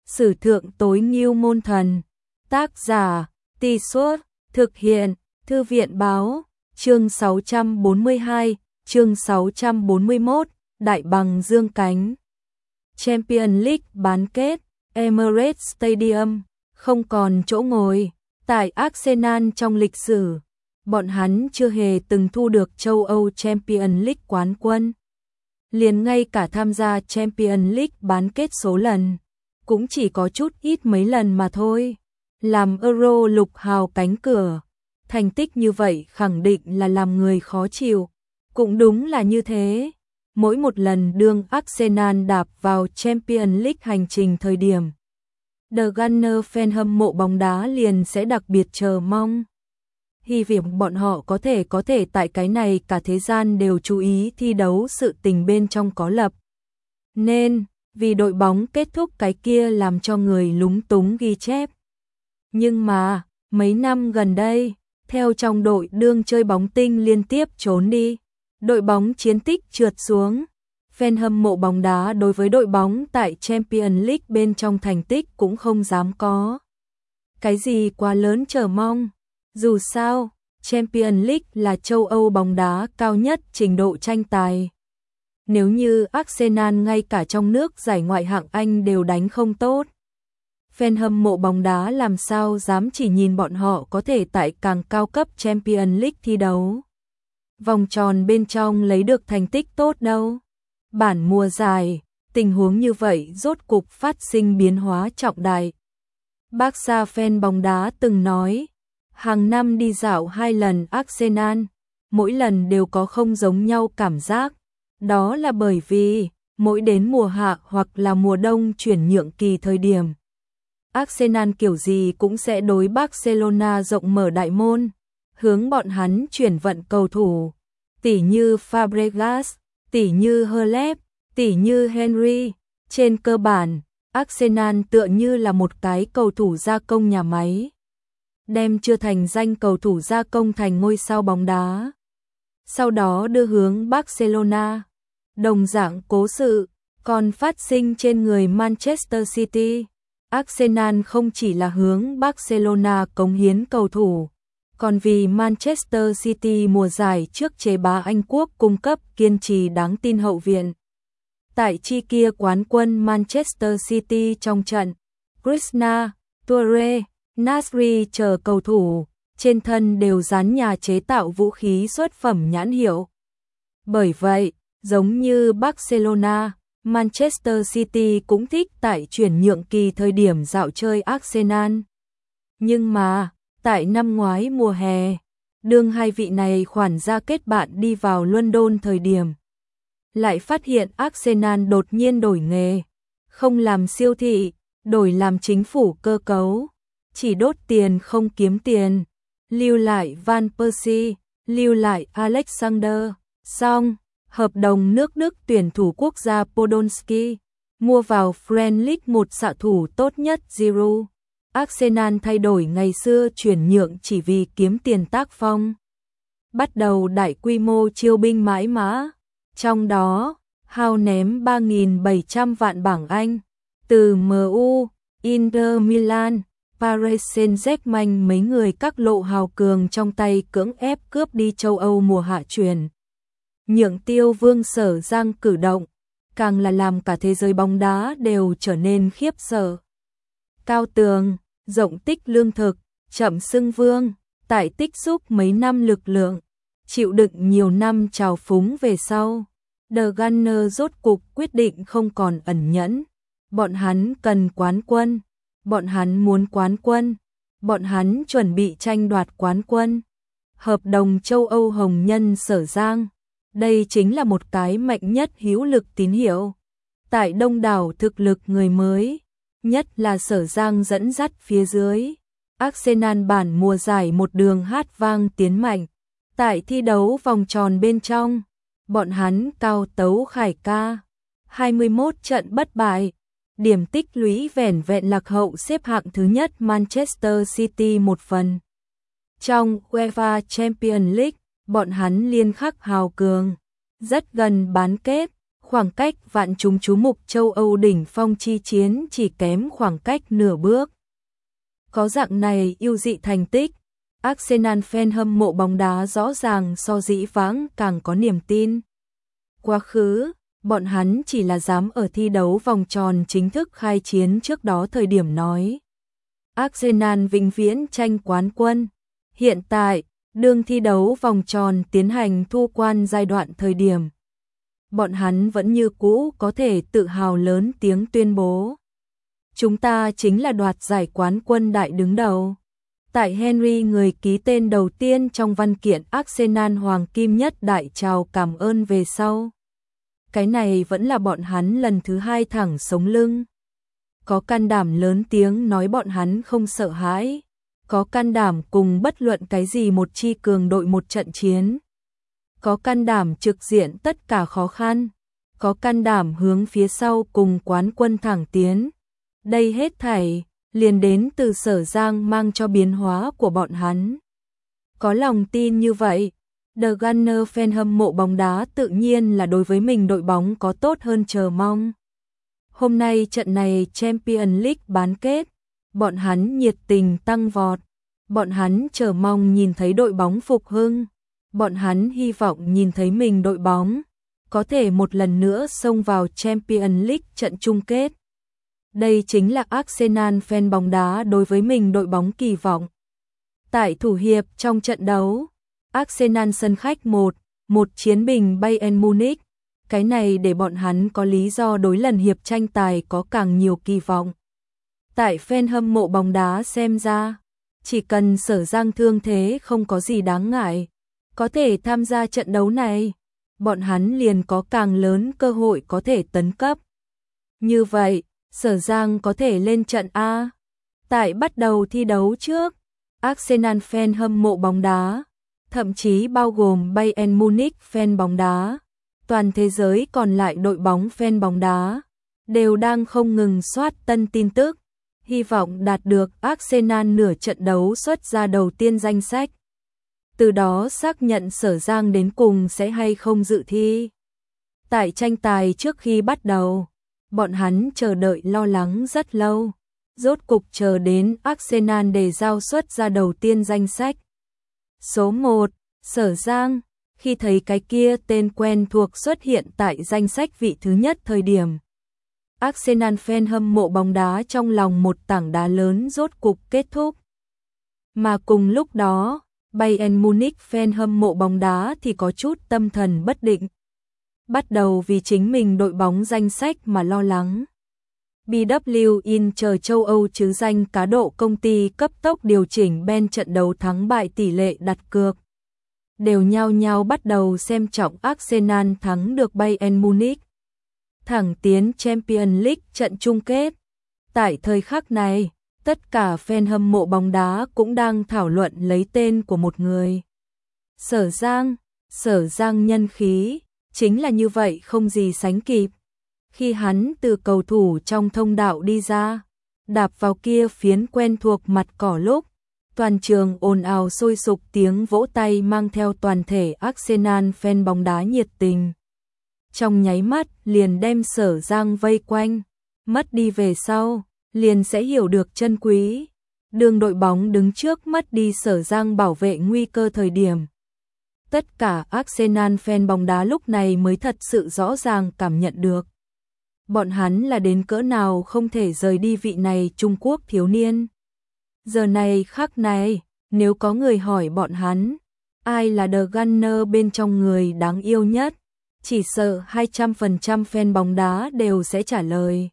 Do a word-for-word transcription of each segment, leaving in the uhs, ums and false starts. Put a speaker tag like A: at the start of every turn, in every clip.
A: Sử thượng tối nghêu môn thần. Tác giả, Tì Suốt, thực hiện, Thư viện Báo, chương sáu trăm bốn mươi hai, chương sáu trăm bốn mươi mốt, Đại bằng dương cánh. Champions League bán kết, Emirates Stadium, không còn chỗ ngồi. Tại Arsenal trong lịch sử, bọn hắn chưa hề từng thu được châu Âu Champions League quán quân. Liền ngay cả tham gia Champions League bán kết số lần, cũng chỉ có chút ít mấy lần mà thôi. Làm Euro lục hào cánh cửa, thành tích như vậy khẳng định là làm người khó chịu. Cũng đúng là như thế, mỗi một lần đương Arsenal đạp vào Champions League hành trình thời điểm, The Gunners fan hâm mộ bóng đá liền sẽ đặc biệt chờ mong. Hy vọng bọn họ có thể có thể tại cái này cả thế gian đều chú ý thi đấu sự tình bên trong có lập. Nên, vì đội bóng kết thúc cái kia làm cho người lúng túng ghi chép. Nhưng mà, mấy năm gần đây, theo trong đội đương chơi bóng tinh liên tiếp trốn đi, đội bóng chiến tích trượt xuống. Fan hâm mộ bóng đá đối với đội bóng tại Champions League bên trong thành tích cũng không dám có cái gì quá lớn chờ mong. Dù sao, Champions League là châu Âu bóng đá cao nhất trình độ tranh tài. Nếu như Arsenal ngay cả trong nước giải ngoại hạng Anh đều đánh không tốt, fan hâm mộ bóng đá làm sao dám chỉ nhìn bọn họ có thể tại càng cao cấp Champions League thi đấu vòng tròn bên trong lấy được thành tích tốt đâu. Bản mùa giải, tình huống như vậy rốt cục phát sinh biến hóa trọng đại. Barca fan bóng đá từng nói, hàng năm đi dạo hai lần Arsenal, mỗi lần đều có không giống nhau cảm giác. Đó là bởi vì, mỗi đến mùa hạ hoặc là mùa đông chuyển nhượng kỳ thời điểm, Arsenal kiểu gì cũng sẽ đối Barcelona rộng mở đại môn, hướng bọn hắn chuyển vận cầu thủ, tỉ như Fabregas, tỉ như Herlep, tỉ như Henry. Trên cơ bản, Arsenal tựa như là một cái cầu thủ gia công nhà máy, đem chưa thành danh cầu thủ gia công thành ngôi sao bóng đá, sau đó đưa hướng Barcelona. Đồng dạng cố sự còn phát sinh trên người Manchester City. Arsenal không chỉ là hướng Barcelona cống hiến cầu thủ, còn vì Manchester City mùa giải trước chế bá Anh Quốc cung cấp kiên trì đáng tin hậu viện. Tại chi kia quán quân Manchester City trong trận, Krishna, Toure, Nasri chờ cầu thủ, trên thân đều dán nhà chế tạo vũ khí xuất phẩm nhãn hiệu. Bởi vậy, giống như Barcelona, Manchester City cũng thích tại chuyển nhượng kỳ thời điểm dạo chơi Arsenal. Nhưng mà, tại năm ngoái mùa hè, đương hai vị này khoản ra kết bạn đi vào London thời điểm, lại phát hiện Arsenal đột nhiên đổi nghề, không làm siêu thị, đổi làm chính phủ cơ cấu, chỉ đốt tiền không kiếm tiền, lưu lại Van Persie, lưu lại Alexander, xong, hợp đồng nước Đức tuyển thủ quốc gia Podolski, mua vào Premier League một xạ thủ tốt nhất Giroud. Arsenal thay đổi ngày xưa chuyển nhượng chỉ vì kiếm tiền tác phong, bắt đầu đại quy mô chiêu binh mãi mã, trong đó hao ném ba nghìn bảy trăm vạn bảng Anh, từ em u, Inter Milan, Paris Saint-Germain mấy người các lộ hào cường trong tay cưỡng ép cướp đi châu Âu mùa hạ chuyển nhượng tiêu Vương Sở Giang cử động, càng là làm cả thế giới bóng đá đều trở nên khiếp sợ. Cao tường, rộng tích lương thực, chậm xưng vương, tại tích xúc mấy năm lực lượng, chịu đựng nhiều năm trào phúng về sau, The Gunners rốt cục quyết định không còn ẩn nhẫn. Bọn hắn cần quán quân, bọn hắn muốn quán quân, bọn hắn chuẩn bị tranh đoạt quán quân. Hợp đồng châu Âu hồng nhân Sở Giang, đây chính là một cái mạnh nhất hữu lực tín hiệu. Tại đông đảo thực lực người mới, nhất là Sở Giang dẫn dắt phía dưới, Arsenal bản mùa giải một đường hát vang tiến mạnh. Tại thi đấu vòng tròn bên trong, bọn hắn cao tấu khải ca, hai mươi mốt trận bất bại, điểm tích lũy vẻn vẹn lạc hậu xếp hạng thứ nhất Manchester City một phần. Trong UEFA Champions League, bọn hắn liên khắc hào cường, rất gần bán kết, Khoảng cách vạn chúng chú mục châu Âu đỉnh phong chi chiến chỉ kém khoảng cách nửa bước. Có dạng này yêu dị thành tích, Arsenal fan hâm mộ bóng đá rõ ràng so dĩ vãng càng có niềm tin. Quá khứ, bọn hắn chỉ là dám ở thi đấu vòng tròn chính thức khai chiến trước đó thời điểm nói. Arsenal vĩnh viễn tranh quán quân. Hiện tại, đương thi đấu vòng tròn tiến hành thu quan giai đoạn thời điểm. Bọn hắn vẫn như cũ có thể tự hào lớn tiếng tuyên bố. Chúng ta chính là đoạt giải quán quân đại đứng đầu. Tại Henry người ký tên đầu tiên trong văn kiện Arsenal Hoàng Kim Nhất đại chào cảm ơn về sau. Cái này vẫn là bọn hắn lần thứ hai thẳng sống lưng. Có can đảm lớn tiếng nói bọn hắn không sợ hãi. Có can đảm cùng bất luận cái gì một chi cường đội một trận chiến. Có can đảm trực diện tất cả khó khăn. Có can đảm hướng phía sau cùng quán quân thẳng tiến. Đây hết thảy liền đến từ Sở Giang mang cho biến hóa của bọn hắn. Có lòng tin như vậy, The Gunner fan hâm mộ bóng đá tự nhiên là đối với mình đội bóng có tốt hơn chờ mong. Hôm nay trận này Champions League bán kết, bọn hắn nhiệt tình tăng vọt, bọn hắn chờ mong nhìn thấy đội bóng phục hưng, bọn hắn hy vọng nhìn thấy mình đội bóng có thể một lần nữa xông vào Champions League trận chung kết. Đây chính là Arsenal fan bóng đá đối với mình đội bóng kỳ vọng. Tại thủ hiệp trong trận đấu, Arsenal sân khách một một chiến bình Bayern Munich. Cái này để bọn hắn có lý do đối lần hiệp tranh tài có càng nhiều kỳ vọng. Tại fan hâm mộ bóng đá xem ra, chỉ cần Sở Giang thương thế không có gì đáng ngại, có thể tham gia trận đấu này, bọn hắn liền có càng lớn cơ hội có thể tấn cấp. Như vậy, Sở Giang có thể lên trận A. Tại bắt đầu thi đấu trước, Arsenal fan hâm mộ bóng đá, thậm chí bao gồm Bayern Munich fan bóng đá, toàn thế giới còn lại đội bóng fan bóng đá, đều đang không ngừng soát tân tin tức, hy vọng đạt được Arsenal nửa trận đấu xuất ra đầu tiên danh sách. Từ đó xác nhận Sở Giang đến cùng sẽ hay không dự thi. Tại tranh tài trước khi bắt đầu, bọn hắn chờ đợi lo lắng rất lâu, rốt cục chờ đến Arsenal để giao xuất ra đầu tiên danh sách. Số một, Sở Giang, khi thấy cái kia tên quen thuộc xuất hiện tại danh sách vị thứ nhất thời điểm. Arsenal fan hâm mộ bóng đá trong lòng một tảng đá lớn rốt cục kết thúc. Mà cùng lúc đó, Bayern Munich fan hâm mộ bóng đá thì có chút tâm thần bất định. Bắt đầu vì chính mình đội bóng danh sách mà lo lắng. bê vê In chờ châu Âu chứ danh cá độ công ty cấp tốc điều chỉnh bên trận đấu thắng bại tỷ lệ đặt cược. Đều nhao nhao bắt đầu xem trọng Arsenal thắng được Bayern Munich. Thẳng tiến Champions League trận chung kết. Tại thời khắc này, tất cả fan hâm mộ bóng đá cũng đang thảo luận lấy tên của một người. Sở Giang, Sở Giang nhân khí, chính là như vậy không gì sánh kịp. Khi hắn từ cầu thủ trong thông đạo đi ra, đạp vào kia phiến quen thuộc mặt cỏ lúc, toàn trường ồn ào sôi sục tiếng vỗ tay mang theo toàn thể Arsenal fan bóng đá nhiệt tình. Trong nháy mắt liền đem Sở Giang vây quanh, mất đi về sau, liền sẽ hiểu được chân quý. Đường đội bóng đứng trước mất đi Sở Giang bảo vệ nguy cơ thời điểm. Tất cả Arsenal fan bóng đá lúc này mới thật sự rõ ràng cảm nhận được. Bọn hắn là đến cỡ nào không thể rời đi vị này Trung Quốc thiếu niên. Giờ này khắc này, nếu có người hỏi bọn hắn, ai là The Gunner bên trong người đáng yêu nhất, chỉ sợ hai trăm phần trăm fan bóng đá đều sẽ trả lời.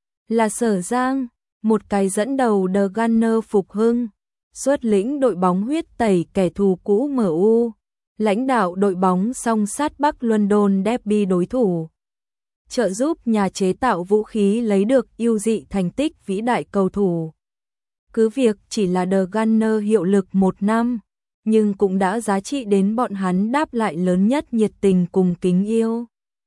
A: Là Sở Giang, một cái dẫn đầu The Gunner phục hưng, xuất lĩnh đội bóng huyết tẩy kẻ thù cũ em u, lãnh đạo đội bóng song sát Bắc London Derby đối thủ. Trợ giúp nhà chế tạo vũ khí lấy được ưu dị thành tích vĩ đại cầu thủ. Cứ việc chỉ là The Gunner hiệu lực một năm, nhưng cũng đã giá trị đến bọn hắn đáp lại lớn nhất nhiệt tình cùng kính yêu.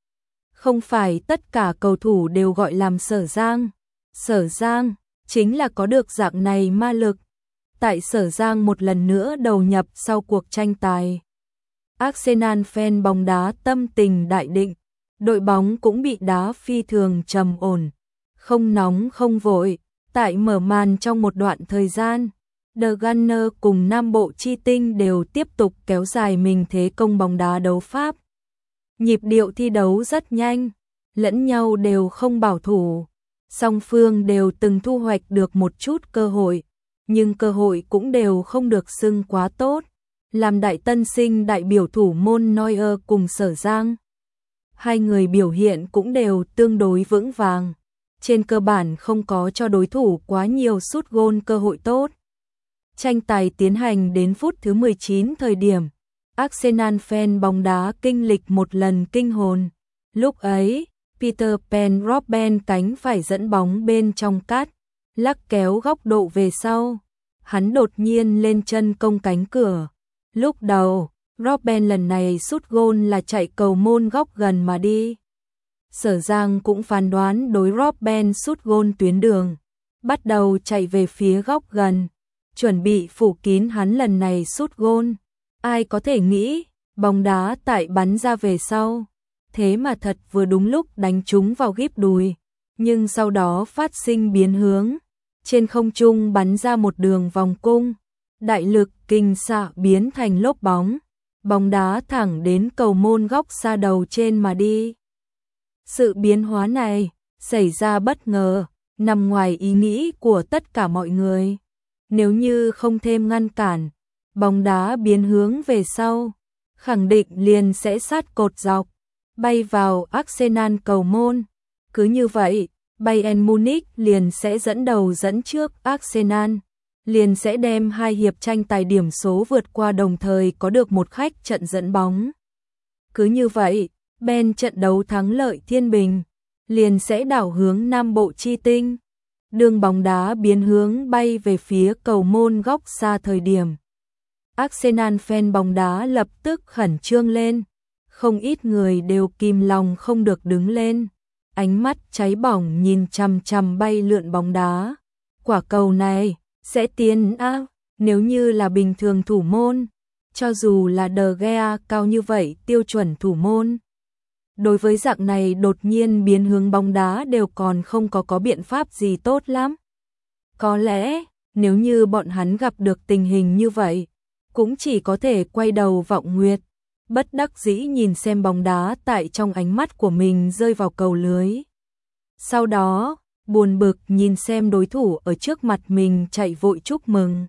A: Không phải tất cả cầu thủ đều gọi làm Sở Giang. Sở Giang chính là có được dạng này ma lực. Tại Sở Giang một lần nữa đầu nhập sau cuộc tranh tài, Arsenal fan bóng đá tâm tình đại định, đội bóng cũng bị đá phi thường trầm ổn, không nóng không vội. Tại mở màn trong một đoạn thời gian, The Gunner cùng Nam Bộ Chi Tinh đều tiếp tục kéo dài mình thế công bóng đá đấu Pháp. Nhịp điệu thi đấu rất nhanh, lẫn nhau đều không bảo thủ, song phương đều từng thu hoạch được một chút cơ hội, nhưng cơ hội cũng đều không được xưng quá tốt. Làm đại tân sinh đại biểu thủ môn Neuer cùng Sở Giang, hai người biểu hiện cũng đều tương đối vững vàng, trên cơ bản không có cho đối thủ quá nhiều sút gôn cơ hội tốt. Tranh tài tiến hành đến phút thứ mười chín thời điểm, Arsenal fan bóng đá kinh lịch một lần kinh hồn. Lúc ấy, Peter Pan Robben cánh phải dẫn bóng bên trong cắt, lắc kéo góc độ về sau. Hắn đột nhiên lên chân công cánh cửa. Lúc đầu, Robben lần này sút gôn là chạy cầu môn góc gần mà đi. Sở Giang cũng phán đoán đối Robben sút gôn tuyến đường, bắt đầu chạy về phía góc gần, chuẩn bị phủ kín hắn lần này sút gôn. Ai có thể nghĩ, bóng đá tại bắn ra về sau, thế mà thật vừa đúng lúc đánh trúng vào ghíp đùi, nhưng sau đó phát sinh biến hướng, trên không trung bắn ra một đường vòng cung, đại lực kinh xạ biến thành lốp bóng, bóng đá thẳng đến cầu môn góc xa đầu trên mà đi. Sự biến hóa này xảy ra bất ngờ, nằm ngoài ý nghĩ của tất cả mọi người. Nếu như không thêm ngăn cản, bóng đá biến hướng về sau, khẳng định liền sẽ sát cột dọc, bay vào Arsenal cầu môn. Cứ như vậy, Bayern Munich liền sẽ dẫn đầu dẫn trước Arsenal, liền sẽ đem hai hiệp tranh tài điểm số vượt qua, đồng thời có được một khách trận dẫn bóng. Cứ như vậy, bên trận đấu thắng lợi thiên bình, liền sẽ đảo hướng Nam Bộ Chi Tinh. Đường bóng đá biến hướng bay về phía cầu môn góc xa thời điểm, Arsenal fan bóng đá lập tức khẩn trương lên, không ít người đều kìm lòng không được đứng lên, ánh mắt cháy bỏng nhìn chằm chằm bay lượn bóng đá. Quả cầu này sẽ tiến á, nếu như là bình thường thủ môn, cho dù là De Gea cao như vậy tiêu chuẩn thủ môn, đối với dạng này đột nhiên biến hướng bóng đá đều còn không có có biện pháp gì tốt lắm. Có lẽ, nếu như bọn hắn gặp được tình hình như vậy, cũng chỉ có thể quay đầu vọng nguyệt, bất đắc dĩ nhìn xem bóng đá tại trong ánh mắt của mình rơi vào cầu lưới. Sau đó, buồn bực nhìn xem đối thủ ở trước mặt mình chạy vội chúc mừng.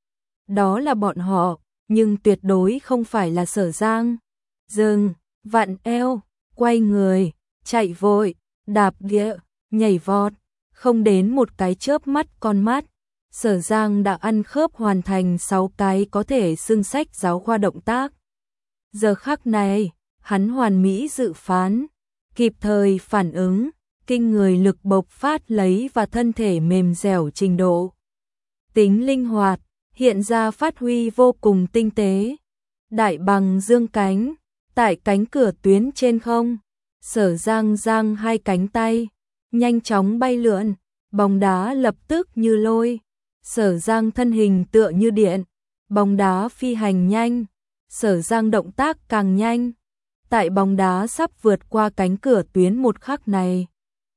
A: Đó là bọn họ, nhưng tuyệt đối không phải là Sở Giang. Dừng, vặn eo, quay người, chạy vội, đạp địa, nhảy vọt, không đến một cái chớp mắt con mắt. Sở Giang đã ăn khớp hoàn thành sáu cái có thể xưng sách giáo khoa động tác. Giờ khắc này, hắn hoàn mỹ dự phán, kịp thời phản ứng, kinh người lực bộc phát lấy và thân thể mềm dẻo trình độ. Tính linh hoạt, hiện ra phát huy vô cùng tinh tế. Đại bằng dương cánh, tại cánh cửa tuyến trên không, Sở Giang giang hai cánh tay, nhanh chóng bay lượn, bóng đá lập tức như lôi. Sở Giang thân hình tựa như điện, bóng đá phi hành nhanh, Sở Giang động tác càng nhanh. Tại bóng đá sắp vượt qua cánh cửa tuyến một khắc này,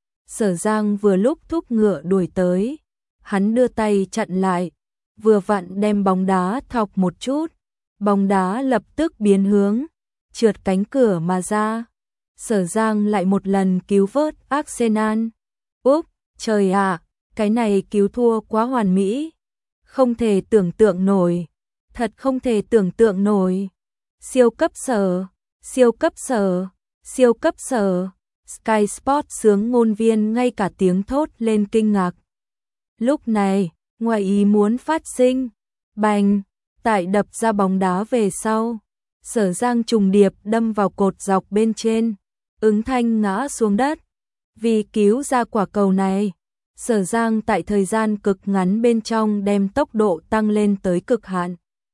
A: Sở Giang vừa lúc thúc ngựa đuổi tới, hắn đưa tay chặn lại, vừa vặn đem bóng đá thọc một chút, bóng đá lập tức biến hướng, trượt cánh cửa mà ra. Sở Giang lại một lần cứu vớt Arsenal. Úp, trời ạ, cái này cứu thua quá hoàn mỹ, không thể tưởng tượng nổi, thật không thể tưởng tượng nổi. Siêu cấp Sở, siêu cấp Sở, siêu cấp Sở. Sky Sport sướng ngôn viên ngay cả tiếng thốt lên kinh ngạc. Lúc này, ngoài ý muốn phát sinh, bành, tại đập ra bóng đá về sau, Sở Giang trùng điệp đâm vào cột dọc bên trên, ứng thanh ngã xuống đất. Vì cứu ra quả cầu này, Sở Giang tại thời gian cực ngắn bên trong đem tốc độ tăng lên tới cực hạn.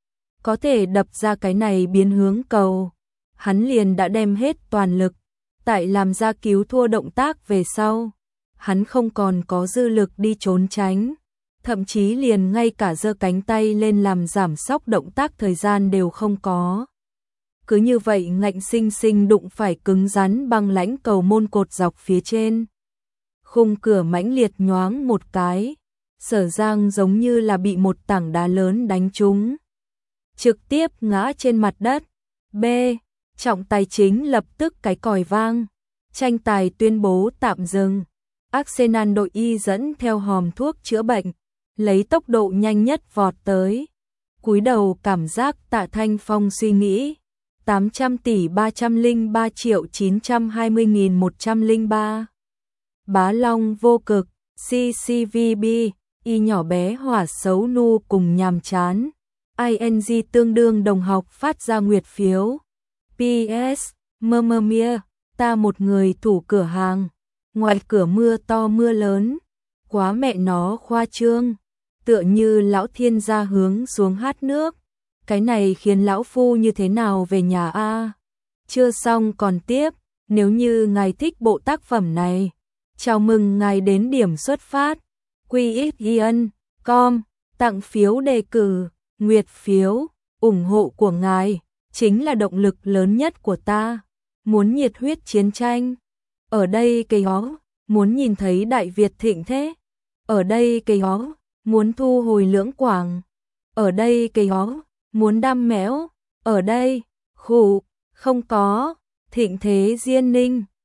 A: Có thể đập ra cái này biến hướng cầu, hắn liền đã đem hết toàn lực. Tại làm ra cứu thua động tác về sau, hắn không còn có dư lực đi trốn tránh, thậm chí liền ngay cả giơ cánh tay lên làm giảm sóc động tác thời gian đều không có. cứ như vậy ngạnh sinh sinh đụng phải cứng rắn băng lãnh cầu môn cột dọc phía trên. Khung cửa mãnh liệt nhoáng một cái, Sở Giang giống như là bị một tảng đá lớn đánh trúng, trực tiếp ngã trên mặt đất. B. Trọng tài chính lập tức cái còi vang, tranh tài tuyên bố tạm dừng. Arsenal đội y dẫn theo hòm thuốc chữa bệnh, lấy tốc độ nhanh nhất vọt tới. Cúi đầu cảm giác Tạ Thanh Phong suy nghĩ, tám trăm tỷ ba trăm lẻ ba triệu chín trăm hai mươi nghìn một trăm lẻ ba. Bá Long vô cực, xê xê vê bê, y nhỏ bé hỏa xấu nu cùng nhàm chán. i en giê tương đương đồng học phát ra nguyệt phiếu. pê ét, mơ mơ mia, ta một người thủ cửa hàng. Ngoài cửa mưa to mưa lớn, quá mẹ nó khoa trương, tựa như lão thiên gia hướng xuống hát nước. Cái này khiến lão phu như thế nào về nhà a? Chưa xong còn tiếp, nếu như ngài thích bộ tác phẩm này, chào mừng ngài đến điểm xuất phát. quy ích yên com tặng phiếu đề cử, nguyệt phiếu, ủng hộ của ngài chính là động lực lớn nhất của ta. Muốn nhiệt huyết chiến tranh, ở đây cây ó, muốn nhìn thấy Đại Việt thịnh thế, ở đây cây ó, muốn thu hồi Lưỡng Quảng, ở đây cây ó, muốn đam mẽo, ở đây, khủ, không có, thịnh thế Diên Ninh.